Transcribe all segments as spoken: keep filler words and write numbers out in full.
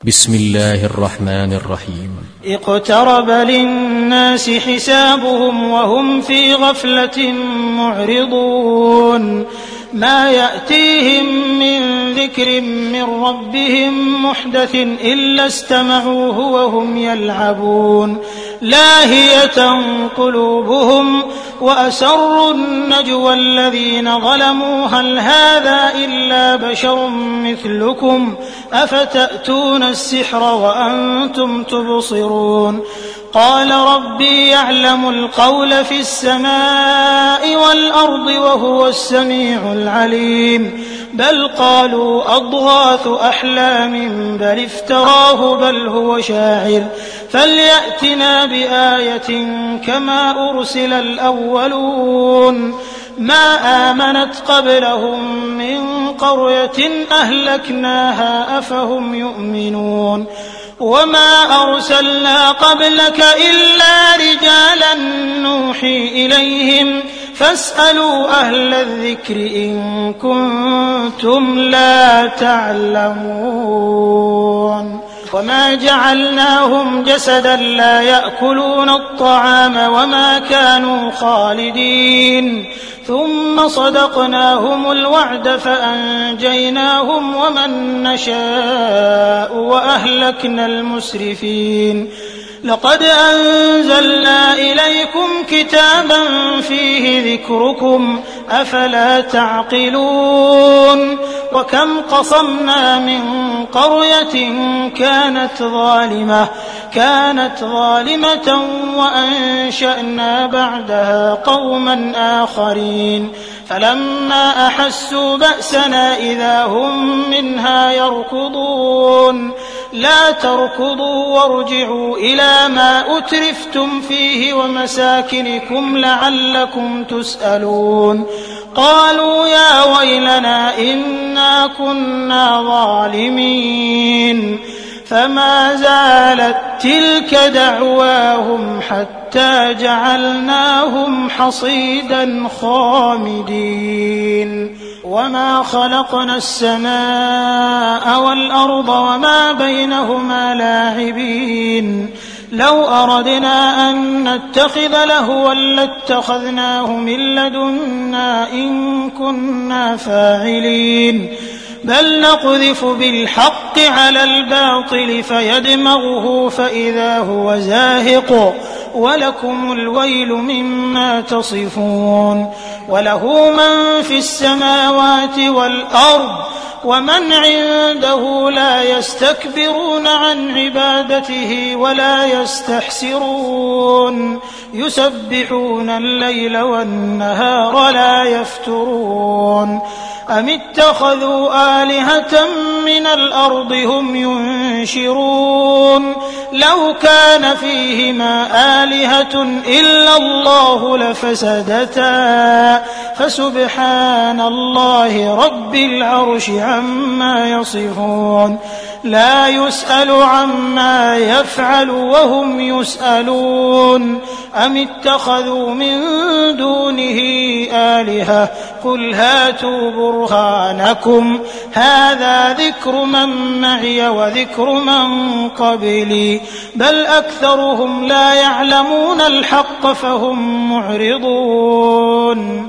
بسم الله الرحمن الرحيم. اقترب للناس حسابهم وهم في غفلة معرضون ما يأتيهم من ذكر من ربهم محدث إلا استمعوه وهم يلعبون لاهية قلوبهم وأسروا النجوى الذين ظلموا هل هذا إلا بشر مثلكم أفتأتون السحر وأنتم تبصرون قال ربي يعلم القول في السماء والأرض وهو السميع العليم بل قالوا أضغاث أحلام بل افتراه بل هو شاعر فليأتنا بآية كما أرسل الأولون ما آمنت قبلهم من قرية أهلكناها أفهم يؤمنون وما أرسلنا قبلك إلا رجالا نوحي إليهم فاسألوا أهل الذكر إن كنتم لا تعلمون وما جعلناهم جسدا لا يأكلون الطعام وما كانوا خالدين ثم صدقناهم الوعد فأنجيناهم ومن نشاء وأهلكنا المسرفين لقد أنزلنا إليكم كتابا فيه ذكركم أفلا تعقلون وكم قصمنا من قرية كانت ظالمة كانت ظالمة وأنشأنا بعدها قوما آخرين فلما أحسوا بأسنا إذا هم منها يركضون لا تركضوا وارجعوا إلى ما أترفتم فيه ومساكنكم لعلكم تسألون قالوا يا ويلنا إنا كنا ظالمين فما زالت تلك دعواهم حتى جعلناهم حصيدا خامدين وما خلقنا السماء والأرض وما بينهما لاعبين لو أردنا أن نتخذ لهوا لاتخذناه من لدنا إن كنا فاعلين بل نقذف بالحق على الباطل فيدمغه فإذا هو زاهق ولكم الويل مما تصفون وله من في السماوات والأرض ومن عنده لا يستكبرون عن عبادته ولا يستحسرون يسبحون الليل والنهار لا يفترون أم اتخذوا آلهة من الأرض هم ينشرون لو كان فيهما آلهة إلا الله لفسدتا فسبحان الله رب العرش عما يصفون لا يسأل عما يفعل وهم يسألون أم اتخذوا من دونه آلهة قل هاتوا برهانكم هذا ذكر من معي وذكر من قبلي بل أكثرهم لا يعلمون الحق فهم معرضون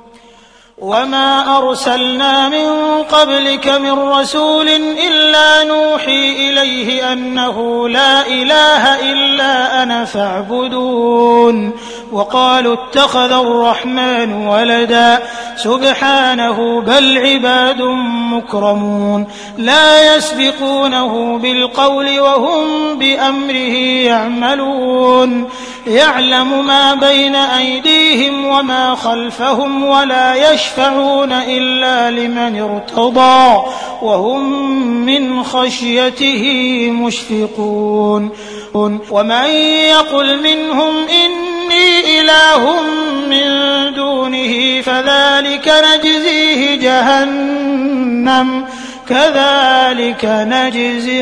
وما أرسلنا من قبلك من رسول إلا نوحي إليه أنه لا إله إلا أنا فاعبدون وقالوا اتخذ الرحمن ولدا سبحانه بل عباد مكرمون لا يسبقونه بالقول وهم بأمره يعملون يعلم ما بين أيديهم وما خلفهم ولا يشفعون إلا لمن ارتضى وهم من خشيته مشفقون ومن يقل منهم إني إله من دونه فذلك نجزيه جهنم كذلك نجزي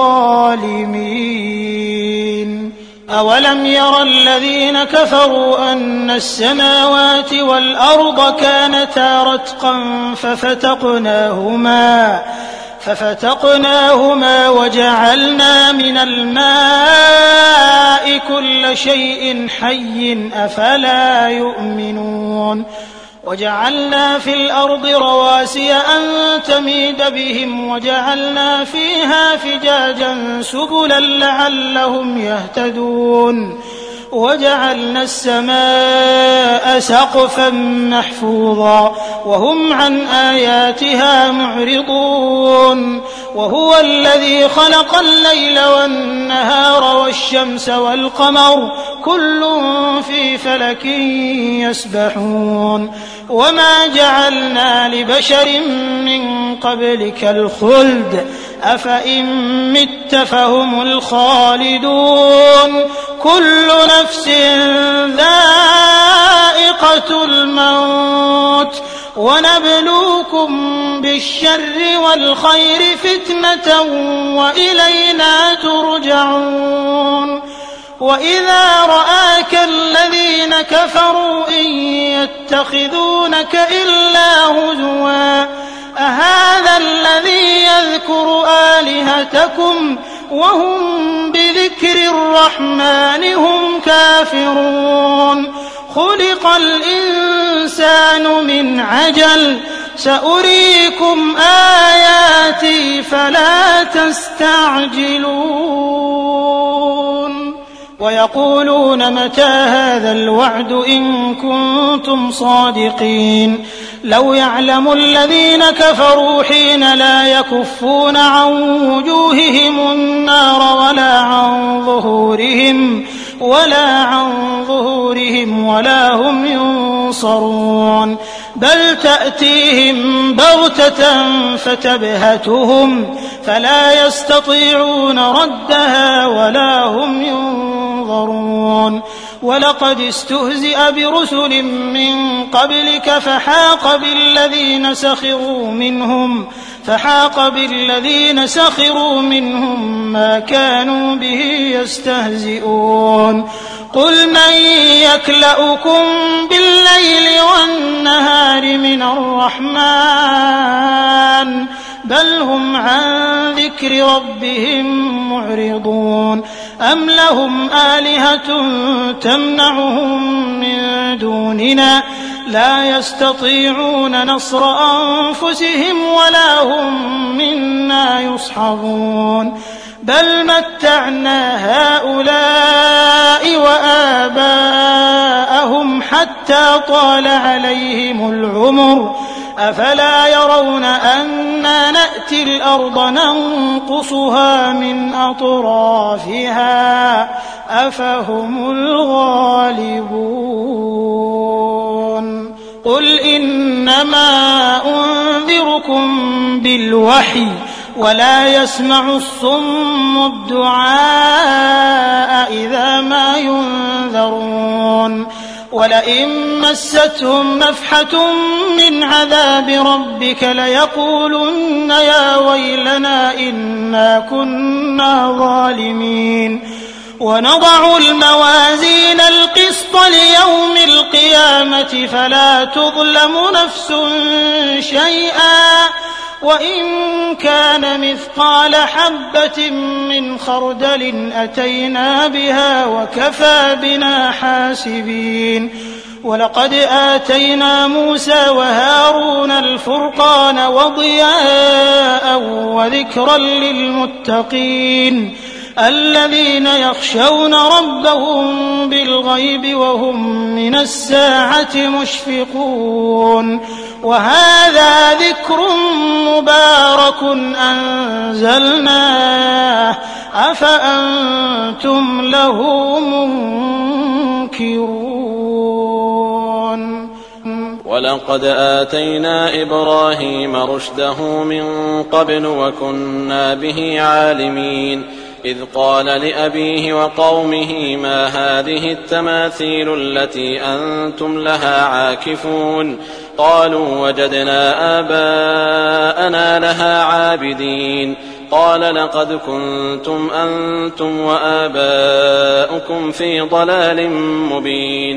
الظالمين أولم ير الذين كفروا أن السماوات والأرض كانتا رتقا ففتقناهما ففتقناهما وجعلنا من الماء كل شيء حي أفلا يؤمنون وجعلنا في الأرض رواسي أن تميد بهم وجعلنا فيها فجاجا سبلا لعلهم يهتدون وجعلنا السماء سقفا محفوظا وهم عن آياتها معرضون وهو الذي خلق الليل والنهار والشمس والقمر كل في فلك يسبحون وما جعلنا لبشر من قبلك الخلد أفإن مت فهم الخالدون كل نفس ذائقة الموت ونبلوكم بالشر والخير فتنة وإلينا ترجعون وإذا رآك الذين كفروا إن يتخذونك إلا هزوا أهذا الذي يذكر آلهتكم وهم بذكر الرحمن هم كافرون خلق الإنسان من عجل سأريكم آياتي فلا تستعجلون ويقولون متى هذا الوعد إن كنتم صادقين لو يعلم الذين كفروا حين لا يكفون عن وجوههم النار ولا عن ظهورهم ولا عن ظهورهم ولا هم ينصرون بل تأتيهم بغتة فتبهتهم فلا يستطيعون ردها ولا هم ينظرون ولقد استهزئ برسل من قبلك فحاق بالذين سخروا منهم فحاق بالذين سخروا منهم ما كانوا به يستهزئون قل من يكلؤكم بالليل والنهار من الرحمن بل هم عن ذكر ربهم معرضون أم لهم آلهة تمنعهم من دوننا لا يستطيعون نصر أنفسهم ولا هم منا يصحبون بل متعنا هؤلاء وآباءهم حتى طال عليهم العمر أفلا يرون أنا نأتي الأرض ننقصها من أطرافها أفهم الغالبون قل إنما أنذركم بالوحي ولا يسمع الصم الدعاء إذا ما ينذرون ولئن مستهم نفحة من عذاب ربك ليقولن يا ويلنا إنا كنا ظالمين ونضع الموازين القسط ليوم القيامة فلا تظلم نفس شيئا وإن كان مثقال حبة من خردل أتينا بها وكفى بنا حاسبين ولقد آتينا موسى وهارون الفرقان وضياء وذكرا للمتقين الذين يخشون ربهم بالغيب وهم من الساعة مشفقون وهذا ذكر مبارك أنزلناه أفأنتم له منكرون ولقد آتينا إبراهيم رشده من قبل وكنا به عالمين إذ قال لأبيه وقومه ما هذه التماثيل التي أنتم لها عاكفون قالوا وجدنا آباءنا لها عابدين قال لقد كنتم أنتم وآباؤكم في ضلال مبين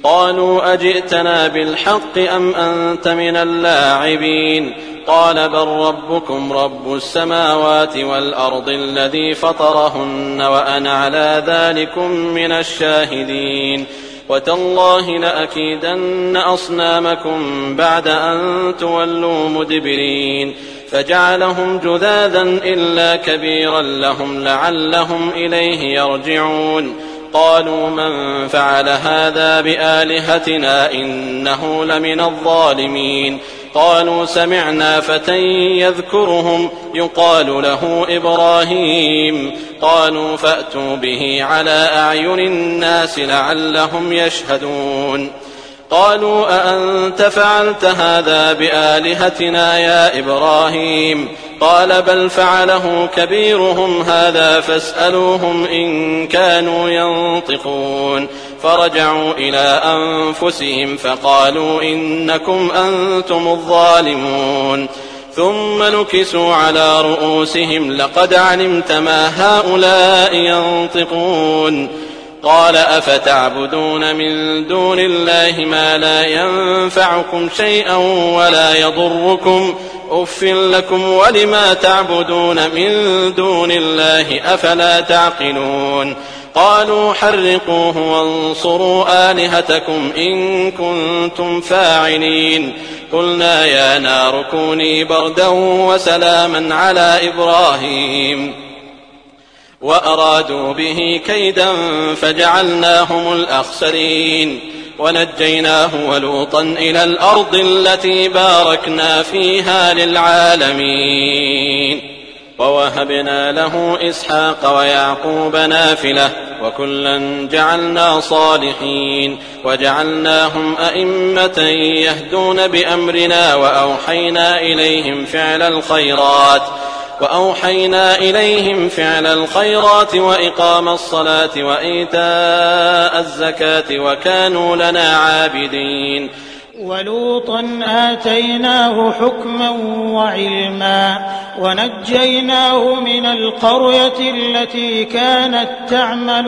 قالوا أجئتنا بالحق أم أنت من اللاعبين قال بل ربكم رب السماوات والأرض الذي فطرهن وأنا على ذلكم من الشاهدين وتالله لأكيدن أصنامكم بعد أن تولوا مدبرين فجعلهم جذاذا إلا كبيرا لهم لعلهم إليه يرجعون قالوا من فعل هذا بآلهتنا إنه لمن الظالمين قالوا سمعنا فتى يذكرهم يقال له إبراهيم قالوا فأتوا به على أعين الناس لعلهم يشهدون قالوا أأنت فعلت هذا بآلهتنا يا إبراهيم قال بل فعله كبيرهم هذا فاسألوهم إن كانوا ينطقون فرجعوا إلى أنفسهم فقالوا إنكم أنتم الظالمون ثم نكسوا على رؤوسهم لقد علمت ما هؤلاء ينطقون قال أفتعبدون من دون الله ما لا ينفعكم شيئا ولا يضركم أف لكم ولما تعبدون من دون الله أفلا تعقلون قالوا حرقوه وانصروا آلهتكم إن كنتم فاعلين قلنا يا نار كوني بردا وسلاما على إبراهيم وأرادوا به كيدا فجعلناهم الأخسرين ونجيناه ولوطا إلى الأرض التي باركنا فيها للعالمين ووهبنا له إسحاق ويعقوب نافلة وكلا جعلنا صالحين وجعلناهم أئمة يهدون بأمرنا وأوحينا إليهم فعل الخيرات وأوحينا إليهم فعل الخيرات وإقام الصلاة وإيتاء الزكاة وكانوا لنا عابدين ولوطا آتيناه حكما وعلما ونجيناه من القرية التي كانت تعمل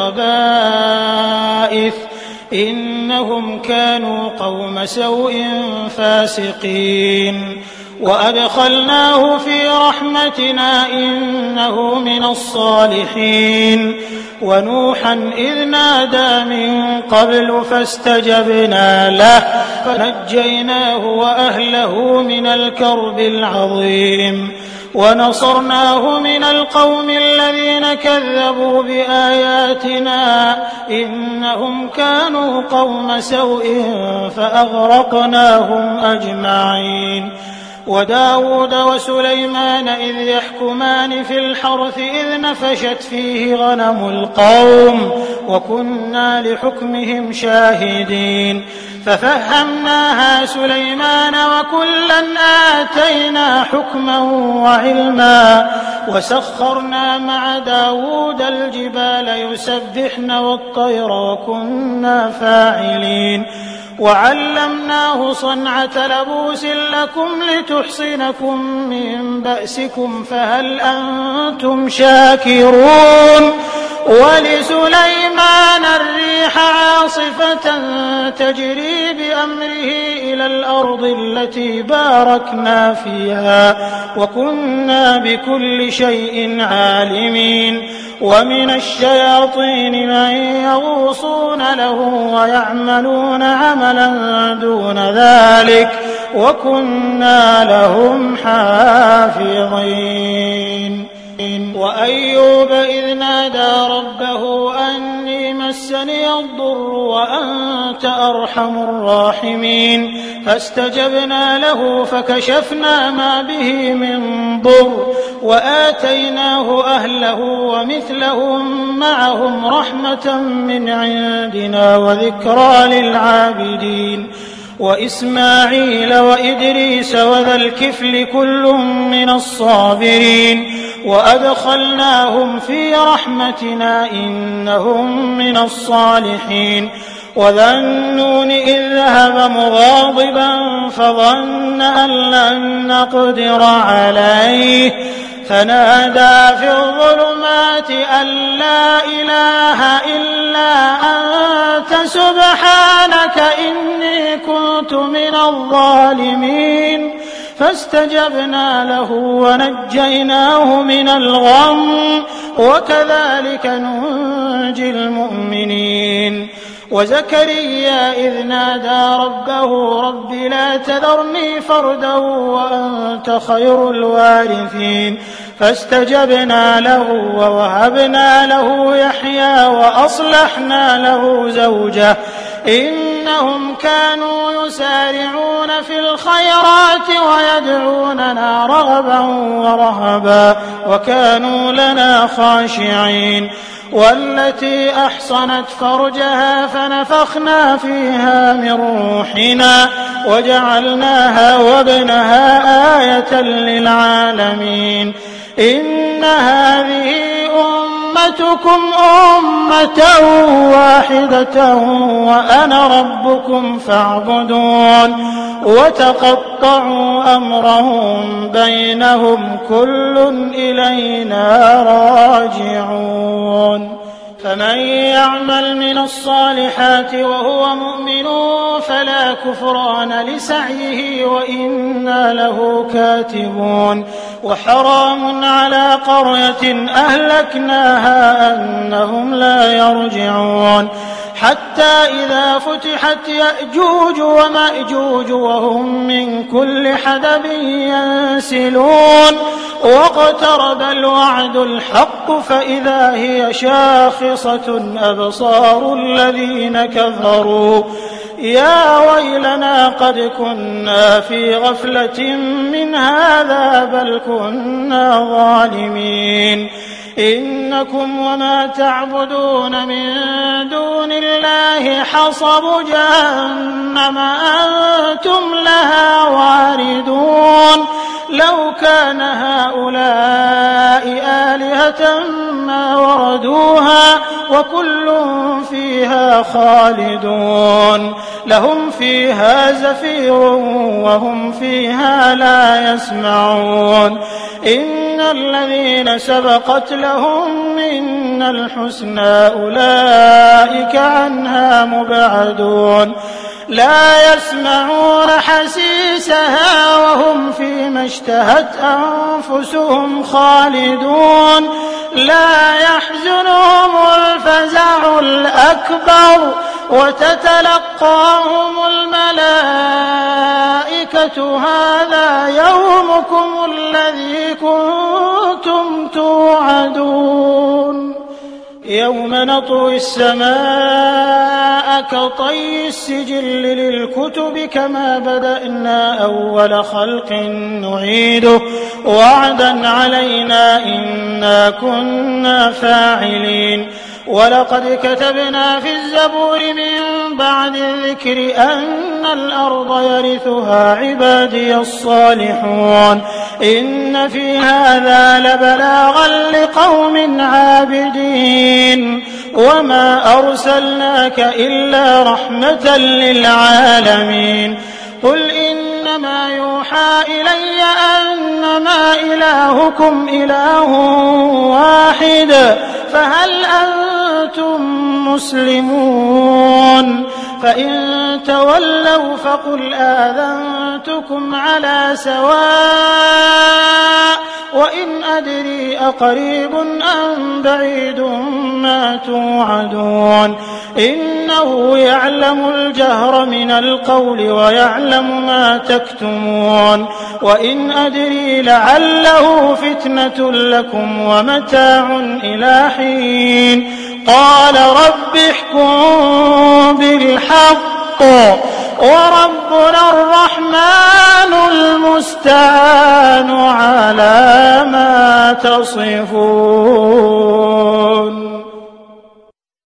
الخبائث إنهم كانوا قوم سوء فاسقين وأدخلناه في رحمتنا إنه من الصالحين ونوحا إذ نادى من قبل فاستجبنا له فنجيناه وأهله من الكرب العظيم ونصرناه من القوم الذين كذبوا بآياتنا إنهم كانوا قوم سوء فأغرقناهم أجمعين وداود وسليمان إذ يحكمان في الحرث إذ نفشت فيه غنم القوم وكنا لحكمهم شاهدين ففهمناها سليمان وكلا آتينا حكما وعلما وسخرنا مع داود الجبال يسبحن والطير وكنا فاعلين وعلمناه صنعة لبوس لكم لتحصنكم من بأسكم فهل أنتم شاكرون ولسليمان الريح عاصفة تجري بأمره إلى الأرض التي باركنا فيها وكنا بكل شيء عالمين ومن الشياطين من يغوصون له ويعملون عملا دون ذلك وكنا لهم حافظين وأيوب إذ نادى ربه أني مسني الضر وأنت أرحم الراحمين فاستجبنا له فكشفنا ما به من ضر وآتيناه أهله ومثلهم معهم رحمة من عندنا وذكرى للعابدين وإسماعيل وإدريس وذا الكفل كل من الصابرين وأدخلناهم في رحمتنا إنهم من الصالحين وذا النون إذ ذهب مغاضبا فظن أن لن نقدر عليه فنادى في الظلمات أن لا إله إلا أنت سبحانك كنت من الظالمين فاستجبنا له ونجيناه من الغم وكذلك ننجي المؤمنين وزكريا إذ نادى ربه رب لا تذرني فردا وأنت خير الوارثين فاستجبنا له ووهبنا له يحيى وأصلحنا له زوجه إنهم كانوا يسارعون في الخيرات ويدعوننا رغبا ورهبا وكانوا لنا خاشعين والتي أحصنت فرجها فنفخنا فيها من روحنا وجعلناها وابنها آية للعالمين إن هذه أمتكم أمة واحدة وأنا ربكم فاعبدون وتقطعوا أمرهم بينهم كل إلينا راجعون فمن يعمل من الصالحات وهو مؤمن فلا كفران لسعيه وإنا له كاتبون وحرام على قرية أهلكناها أنهم لا يرجعون حتى إذا فتحت يأجوج ومأجوج وهم من كل حدب ينسلون واقترب الوعد الحق فإذا هي شاخصة أبصار الذين كفروا يا ويلنا قد كنا في غفلة من هذا بل كنا ظالمين إنكم وما تعبدون من دون الله حصب جهنم أنتم لها واردون لو كان هؤلاء آلهة ما وردوها وكل فيها خالدون لهم فيها زفير وهم فيها لا يسمعون إن الذين سبقت لهم منا الحسنى أولئك عنها مبعدون لا يسمعون حسيسها وهم فيما اشتهت أنفسهم خالدون لا يحزنهم الفزع الأكبر وتتلقاهم الملائكة هذا يومكم الذي كنتم توعدون يوم نطوي السماء كطي السجل للكتب كما بدأنا أول خلق نعيده وعدا علينا إنا كنا فاعلين ولقد كتبنا في الزبور من بعد الذكر أن الأرض يرثها عبادي الصالحون إن في هذا لبلاغا لقوم عابدين وما أرسلناك إلا رحمة للعالمين قل إنما يوحى إلي أنما إلهكم إله واحد فهل أنتم مسلمون فإن تولوا فقل آذنتكم على سواء وإن أدري أقريب أم بعيد ما توعدون إنه يعلم الجهر من القول ويعلم ما تكتمون وإن أدري لعله فتنة لكم ومتاع إلى حين قال رب احكم بالحق وربنا الرحمن المستعان على ما تصفون.